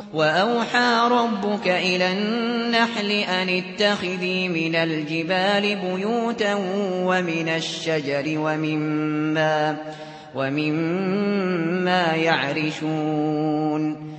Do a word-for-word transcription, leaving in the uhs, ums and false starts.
وأوحى ربك إلى النحل أن اتخذي من الجبال بيوتا ومن الشجر ومما, ومما يعرشون